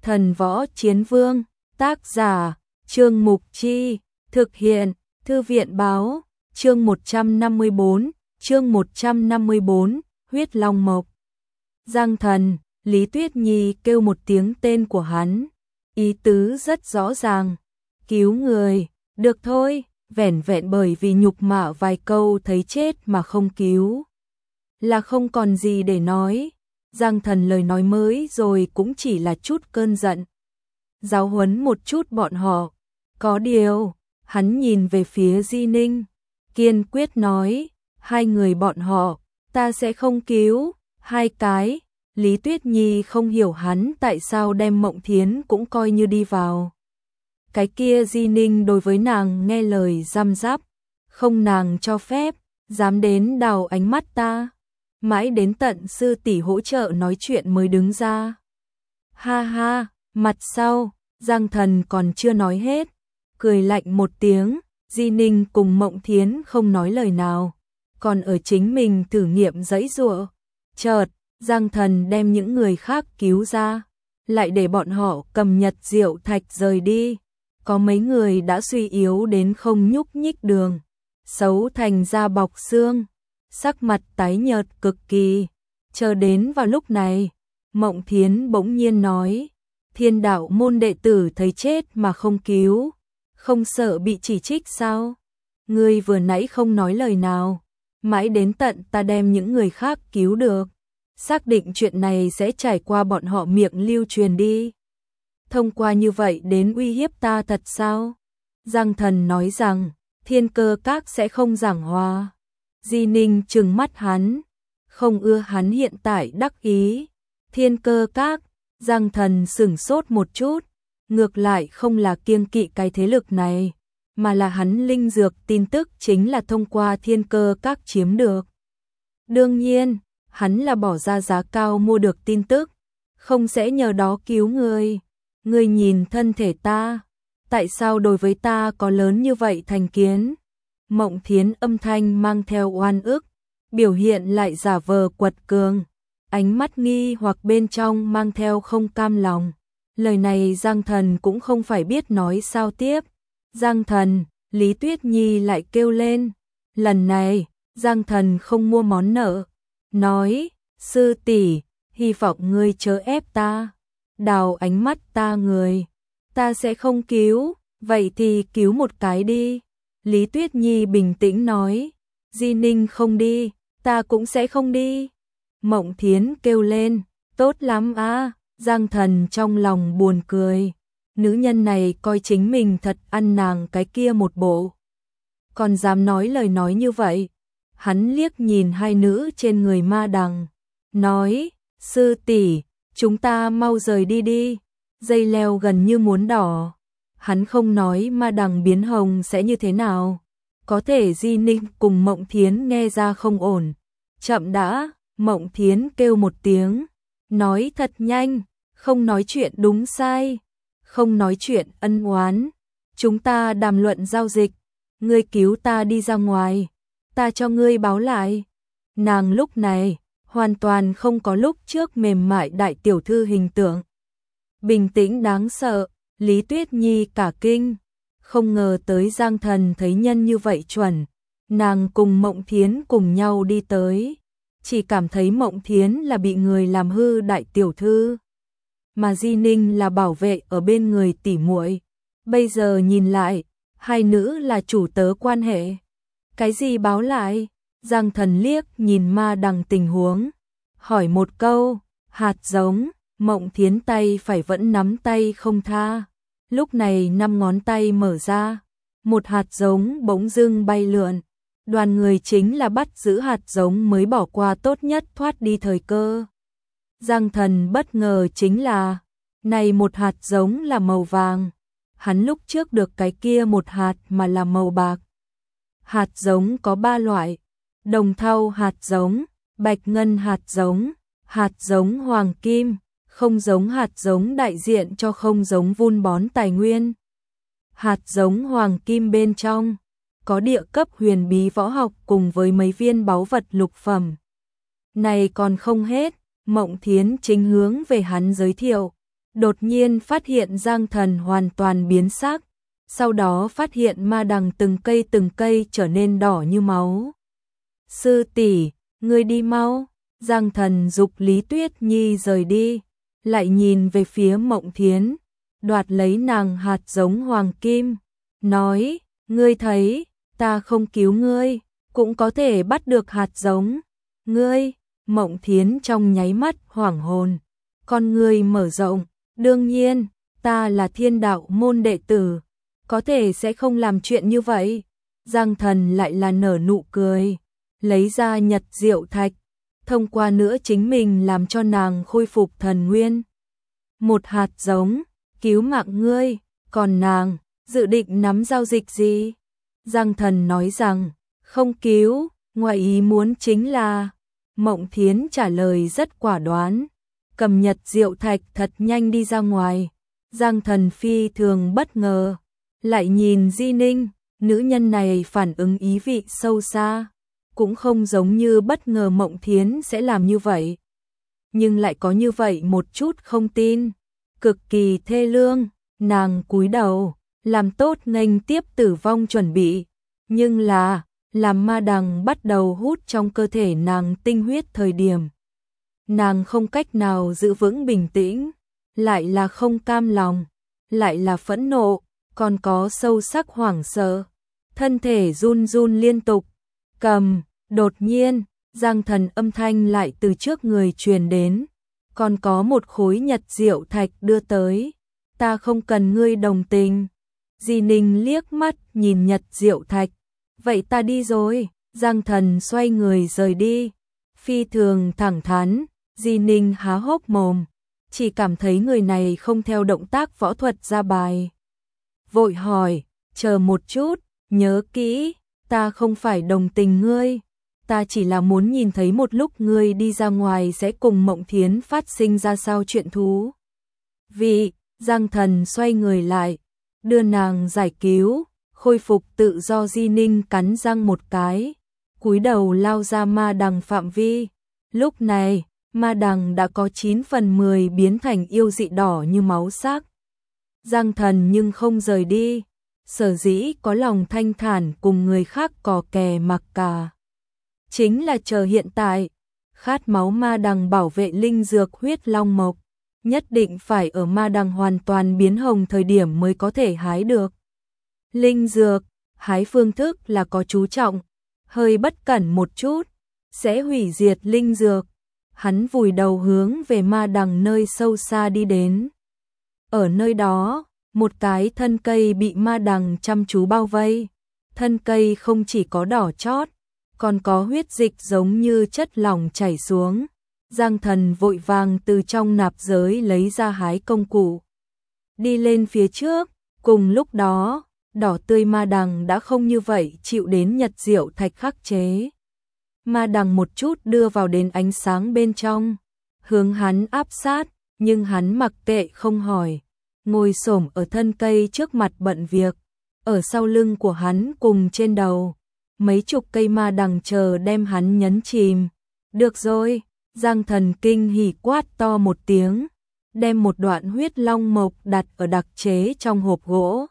Thần Võ Chiến Vương, tác giả, Trương Mục Chi, thực hiện, Thư viện Báo, chương 154, Huyết Long Mộc. Giang Thần, Lý Tuyết Nhi kêu một tiếng tên của hắn, ý tứ rất rõ ràng, cứu người, được thôi, vẻn vẹn bởi vì nhục mạ vài câu thấy chết mà không cứu. Là không còn gì để nói, Giang Thần lời nói mới rồi cũng chỉ là chút cơn giận. Giáo huấn một chút bọn họ, có điều, hắn nhìn về phía Di Ninh, kiên quyết nói, hai người bọn họ, ta sẽ không cứu, hai cái. Lý Tuyết Nhi không hiểu hắn tại sao đem Mộng Thiến cũng coi như đi vào. Cái kia Di Ninh đối với nàng nghe lời răm rắp, không nàng cho phép, dám đến đào ánh mắt ta. Mãi đến tận sư tỷ hỗ trợ nói chuyện mới đứng ra. Ha ha, mặt sau, Giang Thần còn chưa nói hết, cười lạnh một tiếng, Di Ninh cùng Mộng Thiến không nói lời nào, còn ở chính mình thử nghiệm giãy giụa. Chợt, Giang Thần đem những người khác cứu ra, lại để bọn họ cầm Nhật Diệu Thạch rời đi. Có mấy người đã suy yếu đến không nhúc nhích đường, xấu thành da bọc xương, sắc mặt tái nhợt cực kỳ. Chờ đến vào lúc này, Mộng Thiến bỗng nhiên nói, Thiên Đạo môn đệ tử thấy chết mà không cứu, không sợ bị chỉ trích sao? Ngươi vừa nãy không nói lời nào, mãi đến tận ta đem những người khác cứu được, xác định chuyện này sẽ trải qua bọn họ miệng lưu truyền đi. Thông qua như vậy đến uy hiếp ta thật sao? Giang Thần nói rằng, Thiên Cơ Các sẽ không giảng hòa. Di Ninh trừng mắt hắn, không ưa hắn hiện tại đắc ý. Thiên Cơ Các, Giang Thần sửng sốt một chút, ngược lại không là kiêng kỵ cái thế lực này, mà là hắn linh dược tin tức chính là thông qua Thiên Cơ Các chiếm được. Đương nhiên, hắn là bỏ ra giá cao mua được tin tức, không sẽ nhờ đó cứu người. Ngươi nhìn thân thể ta, tại sao đối với ta có lớn như vậy thành kiến? Mộng Thiến âm thanh mang theo oan ức, biểu hiện lại giả vờ quật cường, ánh mắt nghi hoặc bên trong mang theo không cam lòng. Lời này Giang Thần cũng không phải biết nói sao tiếp. Giang Thần, Lý Tuyết Nhi lại kêu lên. Lần này, Giang Thần không mua món nợ, nói, sư tỷ, hy vọng ngươi chớ ép ta, đào ánh mắt ta người, ta sẽ không cứu, vậy thì cứu một cái đi. Lý Tuyết Nhi bình tĩnh nói, Di Ninh không đi, ta cũng sẽ không đi. Mộng Thiến kêu lên, tốt lắm á. Giang Thần trong lòng buồn cười, nữ nhân này coi chính mình thật ăn nàng cái kia một bộ, còn dám nói lời nói như vậy. Hắn liếc nhìn hai nữ trên người Ma Đằng, nói, sư tỷ, chúng ta mau rời đi đi. Dây leo gần như muốn đỏ, hắn không nói Ma Đằng biến hồng sẽ như thế nào. Có thể Di Ninh cùng Mộng Thiến nghe ra không ổn. Chậm đã, Mộng Thiến kêu một tiếng, nói thật nhanh, không nói chuyện đúng sai, không nói chuyện ân oán. Chúng ta đàm luận giao dịch, ngươi cứu ta đi ra ngoài, ta cho ngươi báo lại. Nàng lúc này hoàn toàn không có lúc trước mềm mại đại tiểu thư hình tượng. Bình tĩnh đáng sợ, Lý Tuyết Nhi cả kinh, không ngờ tới Giang Thần thấy nhân như vậy chuẩn. Nàng cùng Mộng Thiến cùng nhau đi tới, chỉ cảm thấy Mộng Thiến là bị người làm hư đại tiểu thư, mà Di Ninh là bảo vệ ở bên người tỉ muội. Bây giờ nhìn lại, hai nữ là chủ tớ quan hệ. Cái gì báo lại? Giang Thần liếc nhìn Ma Đằng tình huống, hỏi một câu, hạt giống. Mộng Thiến tay phải vẫn nắm tay không tha, lúc này 5 ngón tay mở ra, một hạt giống bỗng dưng bay lượn. Đoàn người chính là bắt giữ hạt giống mới bỏ qua tốt nhất thoát đi thời cơ. Giang Thần bất ngờ chính là, này một hạt giống là màu vàng, hắn lúc trước được cái kia một hạt mà là màu bạc. Hạt giống có 3 loại, đồng thau hạt giống, bạch ngân hạt giống hoàng kim, không giống hạt giống đại diện cho không giống vun bón tài nguyên. Hạt giống hoàng kim bên trong có địa cấp huyền bí võ học cùng với mấy viên báu vật lục phẩm. Này còn không hết, Mộng Thiến chính hướng về hắn giới thiệu, đột nhiên phát hiện Giang Thần hoàn toàn biến sắc, sau đó phát hiện ma đằng từng cây trở nên đỏ như máu. Sư tỷ, ngươi đi mau. Giang Thần giục Lý Tuyết Nhi rời đi, lại nhìn về phía Mộng Thiến, đoạt lấy nàng hạt giống hoàng kim, nói, ngươi thấy, ta không cứu ngươi, cũng có thể bắt được hạt giống. Ngươi, Mộng Thiến trong nháy mắt hoảng hồn, con ngươi mở rộng, đương nhiên, ta là Thiên Đạo môn đệ tử, có thể sẽ không làm chuyện như vậy. Giang Thần lại là nở nụ cười, lấy ra Nhật Diệu Thạch, thông qua nữa chính mình làm cho nàng khôi phục thần nguyên. Một hạt giống, cứu mạng ngươi, còn nàng, dự định nắm giao dịch gì? Giang Thần nói rằng, không cứu, ngoài ý muốn chính là... Mộng Thiến trả lời rất quả đoán, cầm Nhật Diệu Thạch thật nhanh đi ra ngoài. Giang Thần phi thường bất ngờ, lại nhìn Di Ninh, nữ nhân này phản ứng ý vị sâu xa, cũng không giống như bất ngờ Mộng Thiến sẽ làm như vậy. Nhưng lại có như vậy một chút không tin, cực kỳ thê lương, nàng cúi đầu, làm tốt nghênh tiếp tử vong chuẩn bị, nhưng là, làm ma đằng bắt đầu hút trong cơ thể nàng tinh huyết thời điểm. Nàng không cách nào giữ vững bình tĩnh, lại là không cam lòng, lại là phẫn nộ, còn có sâu sắc hoảng sợ, thân thể run run liên tục. Cầm, đột nhiên, Giang Thần âm thanh lại từ trước người truyền đến, còn có một khối Nhật Diệu Thạch đưa tới, ta không cần ngươi đồng tình. Di Ninh liếc mắt nhìn Nhật Diệu Thạch, vậy ta đi rồi. Giang Thần xoay người rời đi, phi thường thẳng thắn. Di Ninh há hốc mồm, chỉ cảm thấy người này không theo động tác võ thuật ra bài. Vội hỏi, chờ một chút, nhớ kỹ, ta không phải đồng tình ngươi, ta chỉ là muốn nhìn thấy một lúc ngươi đi ra ngoài sẽ cùng Mộng Thiến phát sinh ra sao chuyện thú. Vì, Giang Thần xoay người lại, đưa nàng giải cứu, khôi phục tự do. Di Ninh cắn răng một cái, cúi đầu lao ra ma đằng phạm vi. Lúc này, ma đằng đã có 9/10 biến thành yêu dị đỏ như máu xác. Giang Thần nhưng không rời đi, sở dĩ có lòng thanh thản cùng người khác cò kè mặc cả. Chính là chờ hiện tại, khát máu ma đằng bảo vệ linh dược huyết long mộc, nhất định phải ở ma đằng hoàn toàn biến hồng thời điểm mới có thể hái được. Linh dược, hái phương thức là có chú trọng, hơi bất cẩn một chút, sẽ hủy diệt linh dược. Hắn vùi đầu hướng về ma đằng nơi sâu xa đi đến. Ở nơi đó, một cái thân cây bị ma đằng chăm chú bao vây. Thân cây không chỉ có đỏ chót, còn có huyết dịch giống như chất lỏng chảy xuống. Giang Thần vội vàng từ trong nạp giới lấy ra hái công cụ, đi lên phía trước. Cùng lúc đó, đỏ tươi ma đằng đã không như vậy chịu đến Nhật Diệu Thạch khắc chế. Ma đằng một chút đưa vào đến ánh sáng bên trong, hướng hắn áp sát, nhưng hắn mặc kệ không hỏi, ngồi xổm ở thân cây trước mặt bận việc. Ở sau lưng của hắn cùng trên đầu, mấy chục cây ma đằng chờ đem hắn nhấn chìm. Được rồi, Giang Thần kinh hỉ quát to một tiếng, đem một đoạn huyết long mộc đặt ở đặc chế trong hộp gỗ.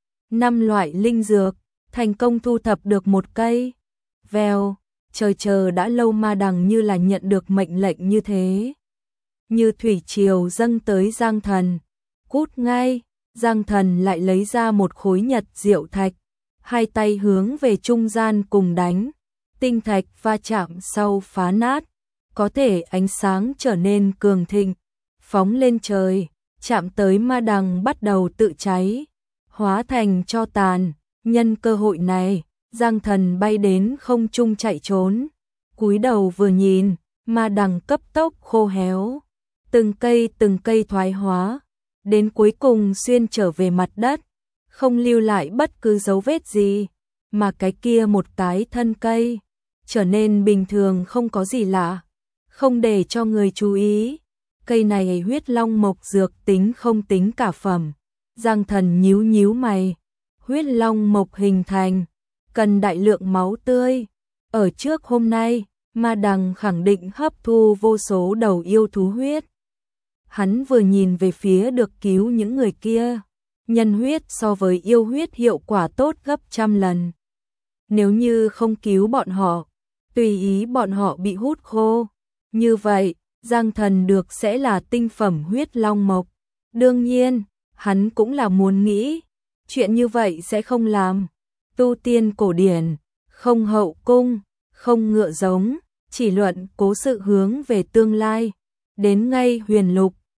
5 loại linh dược, thành công thu thập được một cây. Vèo, chờ đã lâu ma đằng như là nhận được mệnh lệnh như thế. Như thủy triều dâng tới Giang Thần. Cút ngay, Giang Thần lại lấy ra một khối Nhật Diệu Thạch, hai tay hướng về trung gian cùng đánh. Tinh thạch va chạm sau phá nát, có thể ánh sáng trở nên cường thịnh, phóng lên trời, chạm tới ma đằng bắt đầu tự cháy, hóa thành tro tàn. Nhân cơ hội này, Giang Thần bay đến không trung chạy trốn, cúi đầu vừa nhìn, ma đằng cấp tốc khô héo, từng cây thoái hóa, đến cuối cùng xuyên trở về mặt đất, không lưu lại bất cứ dấu vết gì, mà cái kia một cái thân cây trở nên bình thường không có gì lạ, không để cho người chú ý. Cây này huyết long mộc dược tính không tính cả phẩm. Giang Thần nhíu mày, huyết long mộc hình thành cần đại lượng máu tươi. Ở trước hôm nay, ma đằng khẳng định hấp thu vô số đầu yêu thú huyết. Hắn vừa nhìn về phía được cứu những người kia, nhân huyết so với yêu huyết hiệu quả tốt gấp trăm lần. Nếu như không cứu bọn họ, tùy ý bọn họ bị hút khô, như vậy, Giang Thần được sẽ là tinh phẩm huyết long mộc. Đương nhiên, hắn cũng là muốn nghĩ, chuyện như vậy sẽ không làm. Tu tiên cổ điển, không hậu cung, không ngựa giống, chỉ luận cố sự hướng về tương lai. Đến ngay huyền lục,